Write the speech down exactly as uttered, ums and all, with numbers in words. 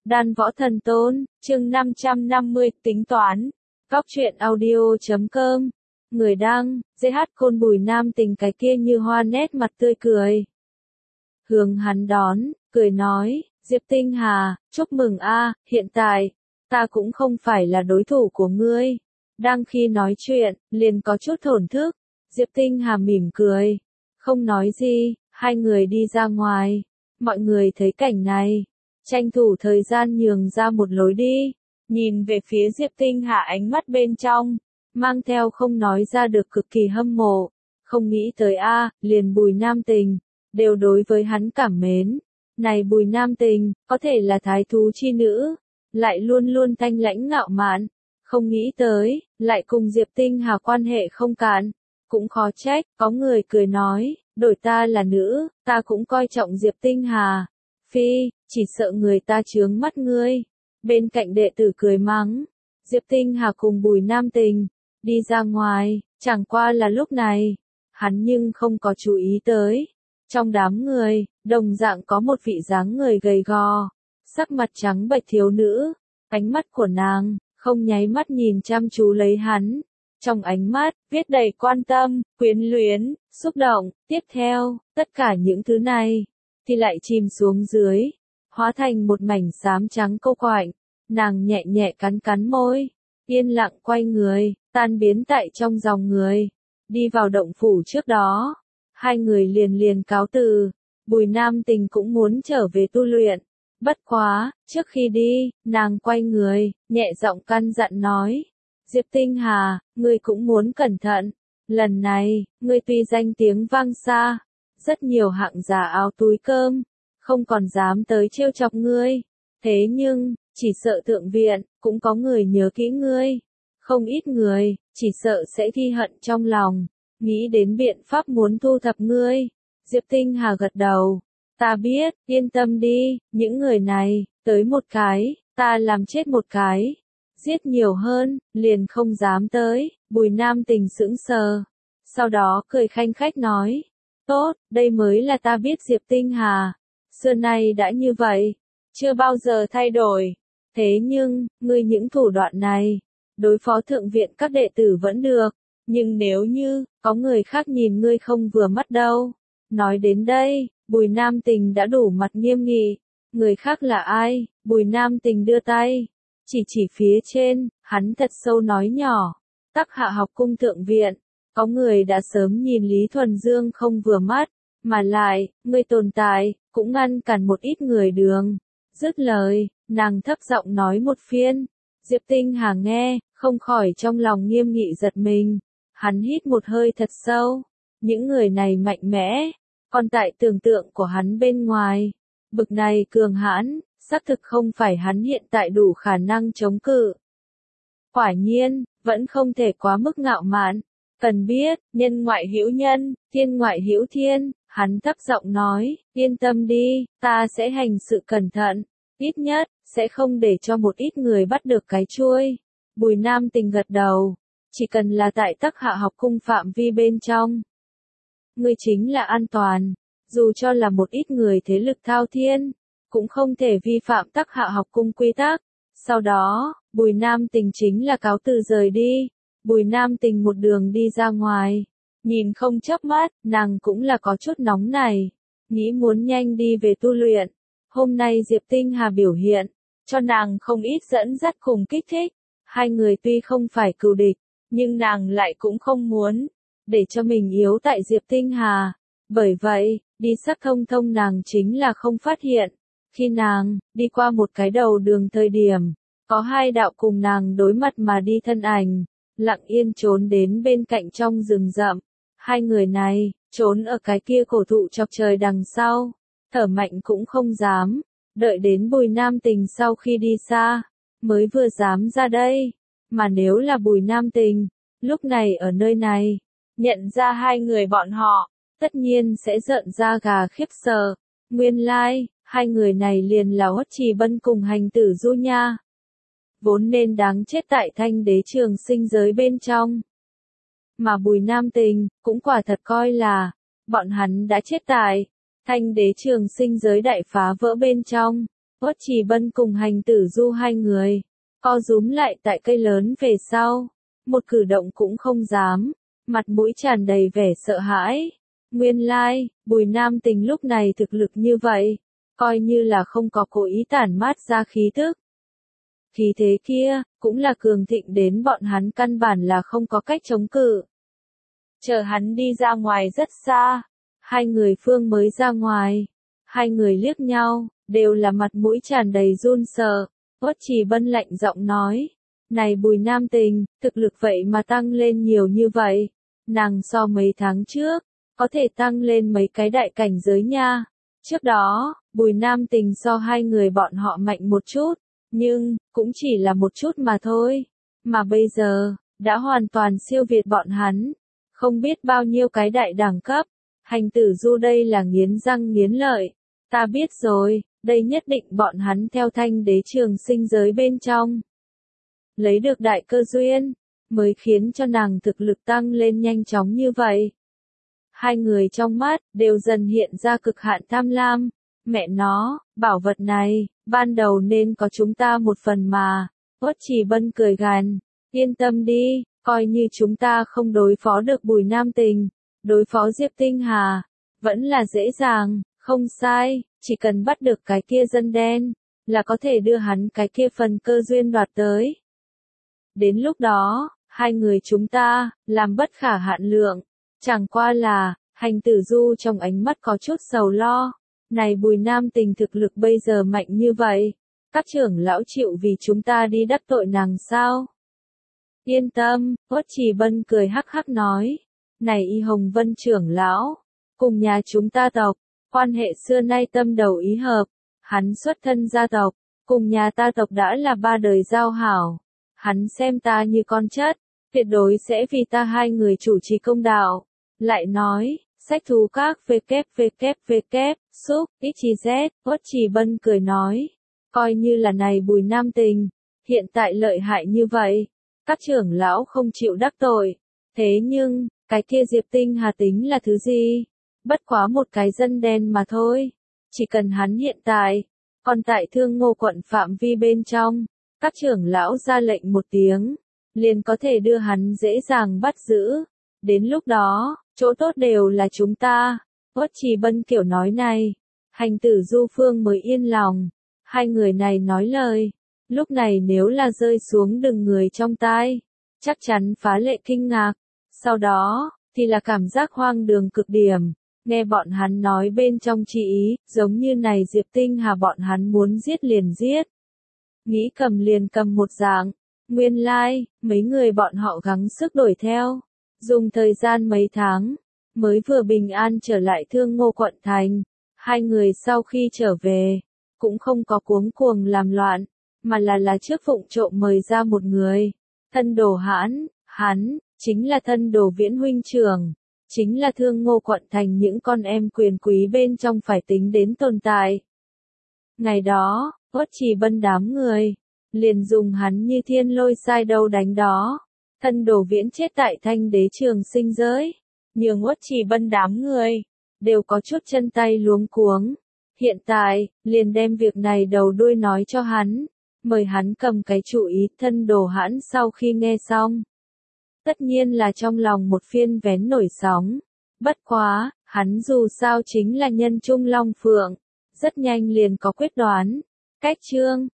Đan Võ Thần Tôn, chương năm trăm năm mươi, tính toán. Góc truyện audio chấm com. Người đăng, giê hát Côn Bùi Nam Tình cái kia như hoa nét mặt tươi cười. Hướng hắn đón, cười nói, Diệp Tinh Hà, chúc mừng a, hiện tại, ta cũng không phải là đối thủ của ngươi. Đang khi nói chuyện, liền có chút thổn thức. Diệp Tinh Hà mỉm cười, không nói gì, hai người đi ra ngoài. Mọi người thấy cảnh này, tranh thủ thời gian nhường ra một lối đi, nhìn về phía Diệp Tinh Hà ánh mắt bên trong, mang theo không nói ra được cực kỳ hâm mộ, không nghĩ tới a, liền Bùi Nam Tình, đều đối với hắn cảm mến. Này Bùi Nam Tình, có thể là thái thú chi nữ, lại luôn luôn thanh lãnh ngạo mạn, không nghĩ tới, lại cùng Diệp Tinh Hà quan hệ không cạn, cũng khó trách, có người cười nói, đổi ta là nữ, ta cũng coi trọng Diệp Tinh Hà. Phi, chỉ sợ người ta chướng mắt ngươi. Bên cạnh đệ tử cười mắng. Diệp Tinh Hà cùng Bùi Nam Tình đi ra ngoài, chẳng qua là lúc này, hắn nhưng không có chú ý tới. Trong đám người, đồng dạng có một vị dáng người gầy gò, sắc mặt trắng bệch thiếu nữ, ánh mắt của nàng không nháy mắt nhìn chăm chú lấy hắn. Trong ánh mắt, viết đầy quan tâm, quyến luyến, xúc động, tiếp theo, tất cả những thứ này thì lại chìm xuống dưới, hóa thành một mảnh xám trắng cô quạnh. Nàng nhẹ nhẹ cắn cắn môi, yên lặng quay người, tan biến tại trong dòng người. Đi vào động phủ trước đó, hai người liền liền cáo từ. Bùi Nam Tình cũng muốn trở về tu luyện. Bất quá, trước khi đi, nàng quay người, nhẹ giọng căn dặn nói, Diệp Tinh Hà, ngươi cũng muốn cẩn thận. Lần này, ngươi tuy danh tiếng vang xa, rất nhiều hạng giả áo túi cơm, không còn dám tới trêu chọc ngươi. Thế nhưng, chỉ sợ thượng viện, cũng có người nhớ kỹ ngươi. Không ít người, chỉ sợ sẽ ghi hận trong lòng, nghĩ đến biện pháp muốn thu thập ngươi. Diệp Tinh Hà gật đầu. Ta biết, yên tâm đi, những người này, tới một cái, ta làm chết một cái. Giết nhiều hơn, liền không dám tới. Bùi Nam Tình sững sờ. Sau đó cười khanh khách nói. Tốt, đây mới là ta biết Diệp Tinh Hà. Xưa nay đã như vậy, chưa bao giờ thay đổi. Thế nhưng, ngươi những thủ đoạn này, đối phó thượng viện các đệ tử vẫn được. Nhưng nếu như, có người khác nhìn ngươi không vừa mắt đâu. Nói đến đây, Bùi Nam Tình đã đủ mặt nghiêm nghị. Người khác là ai? Bùi Nam Tình đưa tay, chỉ chỉ phía trên, hắn thật sâu nói nhỏ. Tắc Hạ học cung thượng viện, có người đã sớm nhìn Lý Thuần Dương không vừa mắt, mà lại, ngươi tồn tại, cũng ngăn cản một ít người đường. Dứt lời, nàng thấp giọng nói một phiên. Diệp Tinh Hà nghe, không khỏi trong lòng nghiêm nghị giật mình. Hắn hít một hơi thật sâu. Những người này mạnh mẽ, còn tại tưởng tượng của hắn bên ngoài. Bực này cường hãn, xác thực không phải hắn hiện tại đủ khả năng chống cự. Quả nhiên, vẫn không thể quá mức ngạo mạn. Cần biết, nhân ngoại hữu nhân, thiên ngoại hữu thiên. Hắn thấp giọng nói, yên tâm đi, ta sẽ hành sự cẩn thận. Ít nhất, sẽ không để cho một ít người bắt được cái chuôi. Bùi Nam Tình gật đầu. Chỉ cần là tại Tắc Hạ học cung phạm vi bên trong, ngươi chính là an toàn. Dù cho là một ít người thế lực thao thiên, cũng không thể vi phạm Tắc Hạ học cung quy tắc. Sau đó, Bùi Nam Tình chính là cáo từ rời đi. Bùi Nam Tình một đường đi ra ngoài, nhìn không chớp mắt, nàng cũng là có chút nóng này, nghĩ muốn nhanh đi về tu luyện. Hôm nay Diệp Tinh Hà biểu hiện, cho nàng không ít dẫn dắt cùng kích thích. Hai người tuy không phải cừu địch, nhưng nàng lại cũng không muốn để cho mình yếu tại Diệp Tinh Hà. Bởi vậy, đi sắc thông thông nàng chính là không phát hiện. Khi nàng đi qua một cái đầu đường thời điểm, có hai đạo cùng nàng đối mặt mà đi thân ảnh, lặng yên trốn đến bên cạnh trong rừng rậm. Hai người này, trốn ở cái kia cổ thụ chọc trời đằng sau, thở mạnh cũng không dám, đợi đến Bùi Nam Tình sau khi đi xa, mới vừa dám ra đây. Mà nếu là Bùi Nam Tình, lúc này ở nơi này, nhận ra hai người bọn họ, tất nhiên sẽ giận da gà khiếp sợ. Nguyên lai, like, hai người này liền là Hoắc Trì Bân cùng hành tử Du nha. Vốn nên đáng chết tại Thanh Đế Trường Sinh giới bên trong. Mà Bùi Nam Tình, cũng quả thật coi là, bọn hắn đã chết tại Thanh Đế Trường Sinh giới đại phá vỡ bên trong. Uất Trì Bân cùng Hành Tử Du hai người, co rúm lại tại cây lớn về sau, một cử động cũng không dám, mặt mũi tràn đầy vẻ sợ hãi. Nguyên lai, Bùi Nam Tình lúc này thực lực như vậy, coi như là không có cố ý tản mát ra khí tức. Khí thế kia, cũng là cường thịnh đến bọn hắn căn bản là không có cách chống cự. Chờ hắn đi ra ngoài rất xa, hai người phương mới ra ngoài, hai người liếc nhau, đều là mặt mũi tràn đầy run sợ. Uất Trì Bân lạnh giọng nói, này Bùi Nam Tình, thực lực vậy mà tăng lên nhiều như vậy, nàng so mấy tháng trước, có thể tăng lên mấy cái đại cảnh giới nha. Trước đó, Bùi Nam Tình so hai người bọn họ mạnh một chút, nhưng, cũng chỉ là một chút mà thôi. Mà bây giờ, đã hoàn toàn siêu việt bọn hắn, không biết bao nhiêu cái đại đẳng cấp. Hành Tử Du đây là nghiến răng nghiến lợi. Ta biết rồi, đây nhất định bọn hắn theo Thanh Đế trường sinh giới bên trong. Lấy được đại cơ duyên, mới khiến cho nàng thực lực tăng lên nhanh chóng như vậy. Hai người trong mắt, đều dần hiện ra cực hạn tham lam. Mẹ nó, bảo vật này, ban đầu nên có chúng ta một phần mà. Uất Trì Bân cười gằn, yên tâm đi, coi như chúng ta không đối phó được Bùi Nam Tình, đối phó Diệp Tinh Hà, vẫn là dễ dàng, không sai, chỉ cần bắt được cái kia dân đen, là có thể đưa hắn cái kia phần cơ duyên đoạt tới. Đến lúc đó, hai người chúng ta, làm bất khả hạn lượng, chẳng qua là, Hành Tử Du trong ánh mắt có chút sầu lo. Này Bùi Nam Tình thực lực bây giờ mạnh như vậy, các trưởng lão chịu vì chúng ta đi đắc tội nàng sao? Yên tâm, Uất Trì Bân cười hắc hắc nói, này Y Hồng Vân trưởng lão, cùng nhà chúng ta tộc, quan hệ xưa nay tâm đầu ý hợp, hắn xuất thân gia tộc, cùng nhà ta tộc đã là ba đời giao hảo, hắn xem ta như con chất, tuyệt đối sẽ vì ta hai người chủ trì công đạo. Lại nói, sách thú các www, sub, xyz, Uất Trì Bân cười nói, coi như là này Bùi Nam Tình, hiện tại lợi hại như vậy, các trưởng lão không chịu đắc tội, thế nhưng, cái kia Diệp Tinh Hà tính là thứ gì? Bất quá một cái dân đen mà thôi, chỉ cần hắn hiện tại, còn tại Thương Ngô quận phạm vi bên trong, các trưởng lão ra lệnh một tiếng, liền có thể đưa hắn dễ dàng bắt giữ, đến lúc đó, chỗ tốt đều là chúng ta. Uất Trì Bân kiểu nói này, Hành Tử Du phương mới yên lòng, hai người này nói lời, lúc này nếu là rơi xuống từng người trong tai, chắc chắn phá lệ kinh ngạc, sau đó, thì là cảm giác hoang đường cực điểm, nghe bọn hắn nói bên trong chỉ ý, giống như này Diệp Tinh Hà bọn hắn muốn giết liền giết, nghĩ cầm liền cầm một dạng, nguyên lai, like, mấy người bọn họ gắng sức đuổi theo, dùng thời gian mấy tháng, mới vừa bình an trở lại Thương Ngô quận thành. Hai người sau khi trở về, cũng không có cuống cuồng làm loạn, mà là là trước phụng trộm mời ra một người, Thân Đồ Hãn, hắn, chính là Thân Đồ Viễn huynh trưởng, chính là Thương Ngô quận thành những con em quyền quý bên trong phải tính đến tồn tại. Ngày đó, Uất Trì Bân đám người, liền dùng hắn như thiên lôi sai đâu đánh đó, Thân Đồ Viễn chết tại Thanh Đế trường sinh giới, nhường Uất Trì Bân đám người, đều có chút chân tay luống cuống. Hiện tại, liền đem việc này đầu đuôi nói cho hắn, mời hắn cầm cái chủ ý. Thân Đồ Hãn sau khi nghe xong, tất nhiên là trong lòng một phiên vén nổi sóng, bất quá, hắn dù sao chính là nhân trung long phượng, rất nhanh liền có quyết đoán. Cách chương